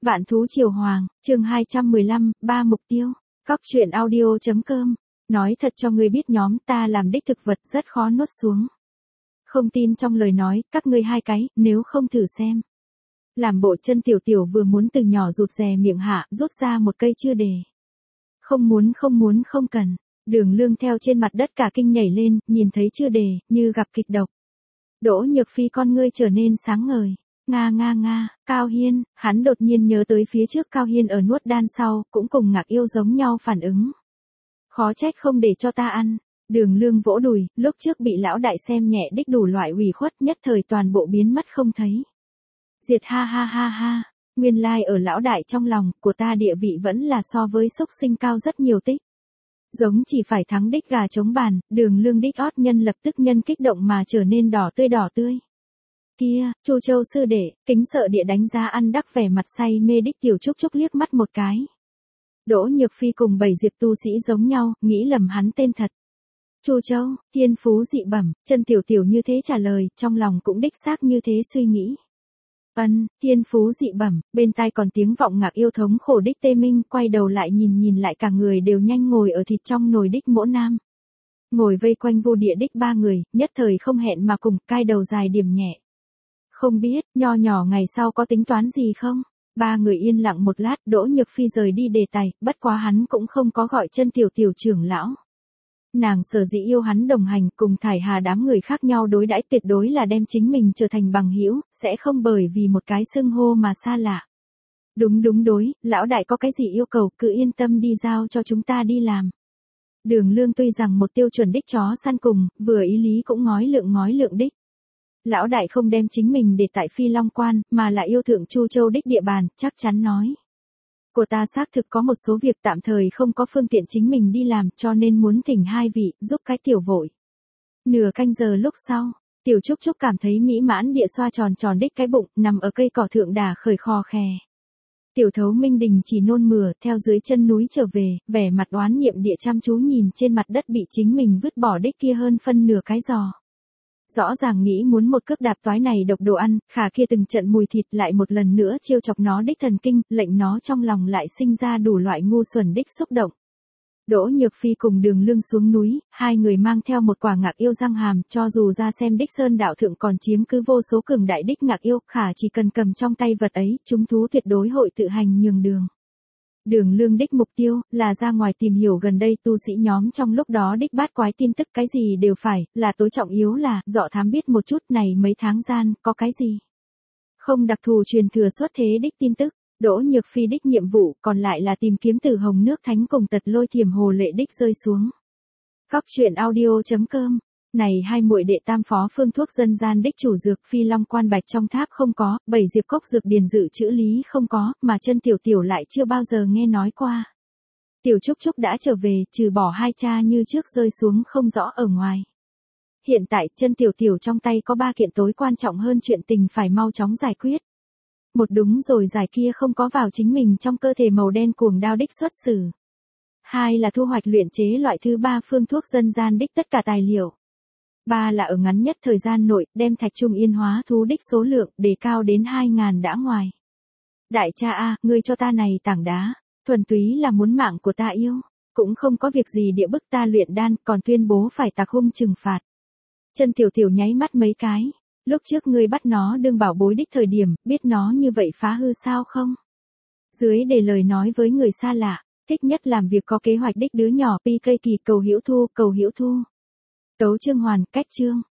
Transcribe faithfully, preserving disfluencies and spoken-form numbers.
Vạn thú triều hoàng, chương hai trăm mười lăm, ba mục tiêu. Cóc truyện audio chấm com. Nói thật cho ngươi biết nhóm ta làm đích thực vật rất khó nuốt xuống. Không tin trong lời nói, các ngươi hai cái, nếu không thử xem. Làm bộ chân tiểu tiểu vừa muốn từ nhỏ rụt rè miệng hạ, rút ra một cây chưa đề. Không muốn không muốn không cần. Đường Lương theo trên mặt đất cả kinh nhảy lên, nhìn thấy chưa đề, như gặp kịch độc. Đỗ Nhược Phi con ngươi trở nên sáng ngời. Nga nga nga, Cao Hiên, hắn đột nhiên nhớ tới phía trước Cao Hiên ở nuốt đan sau, cũng cùng Ngạc Yêu giống nhau phản ứng. Khó trách không để cho ta ăn. Đường Lương vỗ đùi, lúc trước bị lão đại xem nhẹ đích đủ loại ủy khuất nhất thời toàn bộ biến mất không thấy. Diệt ha ha ha ha, nguyên lai like ở lão đại trong lòng của ta địa vị vẫn là so với xúc sinh cao rất nhiều tích. Giống chỉ phải thắng đích gà chống bàn, Đường Lương đích ót nhân lập tức nhân kích động mà trở nên đỏ tươi đỏ tươi. Kia, Chu Châu sư đệ, kính sợ địa đánh giá ăn đắc vẻ mặt say mê đích Tiểu Trúc Trúc liếc mắt một cái. Đỗ Nhược Phi cùng bảy diệp tu sĩ giống nhau, nghĩ lầm hắn tên thật. Chu Châu, thiên phú dị bẩm, chân tiểu tiểu như thế trả lời, trong lòng cũng đích xác như thế suy nghĩ. Ân, thiên phú dị bẩm, bên tai còn tiếng vọng Ngạc Yêu thống khổ đích tê minh, quay đầu lại nhìn nhìn lại cả người đều nhanh ngồi ở thịt trong nồi đích mỗ nam. Ngồi vây quanh vô địa đích ba người, nhất thời không hẹn mà cùng, cai đầu dài điểm nhẹ. Không biết, nho nhỏ ngày sau có tính toán gì không? Ba người yên lặng một lát, Đỗ Nhược Phi rời đi đề tài, bất quá hắn cũng không có gọi chân tiểu tiểu trưởng lão. Nàng sở dĩ yêu hắn đồng hành cùng thải hà đám người khác nhau đối đãi tuyệt đối là đem chính mình trở thành bằng hữu, sẽ không bởi vì một cái xưng hô mà xa lạ. Đúng đúng đối, lão đại có cái gì yêu cầu cứ yên tâm đi giao cho chúng ta đi làm. Đường Lương tuy rằng một tiêu chuẩn đích chó săn cùng, vừa ý lý cũng ngói lượng ngói lượng đích. Lão đại không đem chính mình để tại Phi Long Quan, mà lại yêu thượng Chu Châu đích địa bàn, chắc chắn nói. Của ta xác thực có một số việc tạm thời không có phương tiện chính mình đi làm, cho nên muốn thỉnh hai vị, giúp cái tiểu vội. Nửa canh giờ lúc sau, Tiểu Trúc Trúc cảm thấy mỹ mãn địa xoa tròn tròn đích cái bụng, nằm ở cây cỏ thượng đà khởi khò khè. Tiểu Thấu Minh Đình chỉ nôn mửa, theo dưới chân núi trở về, vẻ mặt oán niệm địa chăm chú nhìn trên mặt đất bị chính mình vứt bỏ đích kia hơn phân nửa cái giò. Rõ ràng nghĩ muốn một cước đạp toái này độc đồ ăn, khả kia từng trận mùi thịt lại một lần nữa chiêu chọc nó đích thần kinh, lệnh nó trong lòng lại sinh ra đủ loại ngu xuẩn đích xúc động. Đỗ Nhược Phi cùng Đường Lương xuống núi, hai người mang theo một quả Ngạc Yêu răng hàm, cho dù ra xem đích sơn đạo thượng còn chiếm cứ vô số cường đại đích Ngạc Yêu, khả chỉ cần cầm trong tay vật ấy, chúng thú tuyệt đối hội tự hành nhường đường. Đường Lương đích mục tiêu, là ra ngoài tìm hiểu gần đây tu sĩ nhóm trong lúc đó đích bát quái tin tức cái gì đều phải, là tối trọng yếu là, dọ thám biết một chút này mấy tháng gian, có cái gì. Không đặc thù truyền thừa xuất thế đích tin tức, Đỗ Nhược Phi đích nhiệm vụ, còn lại là tìm kiếm từ hồng nước thánh cùng tật lôi thiểm hồ lệ đích rơi xuống. Cóc truyện audio chấm com. Này hai muội đệ tam phó phương thuốc dân gian đích chủ dược Phi Long Quan Bạch trong tháp không có, bảy diệp cốc dược điền dự chữ lý không có, mà chân tiểu tiểu lại chưa bao giờ nghe nói qua. Tiểu Trúc Trúc đã trở về, trừ bỏ hai cha như trước rơi xuống không rõ ở ngoài. Hiện tại chân tiểu tiểu trong tay có ba kiện tối quan trọng hơn chuyện tình phải mau chóng giải quyết. Một đúng rồi giải kia không có vào chính mình trong cơ thể màu đen cuồng đao đích xuất xử. Hai là thu hoạch luyện chế loại thứ ba phương thuốc dân gian đích tất cả tài liệu. Ba là ở ngắn nhất thời gian nội, đem thạch trung yên hóa thú đích số lượng, đề cao đến hai ngàn đã ngoài. Đại cha a, ngươi cho ta này tảng đá, thuần túy là muốn mạng của ta yêu, cũng không có việc gì địa bức ta luyện đan, còn tuyên bố phải tạc hung trừng phạt. Chân tiểu tiểu nháy mắt mấy cái, lúc trước ngươi bắt nó đương bảo bối đích thời điểm, biết nó như vậy phá hư sao không? Dưới để lời nói với người xa lạ, thích nhất làm việc có kế hoạch đích đứa nhỏ pi cây kỳ cầu hữu thu, cầu hữu thu. Tấu chương hoàn, cách chương.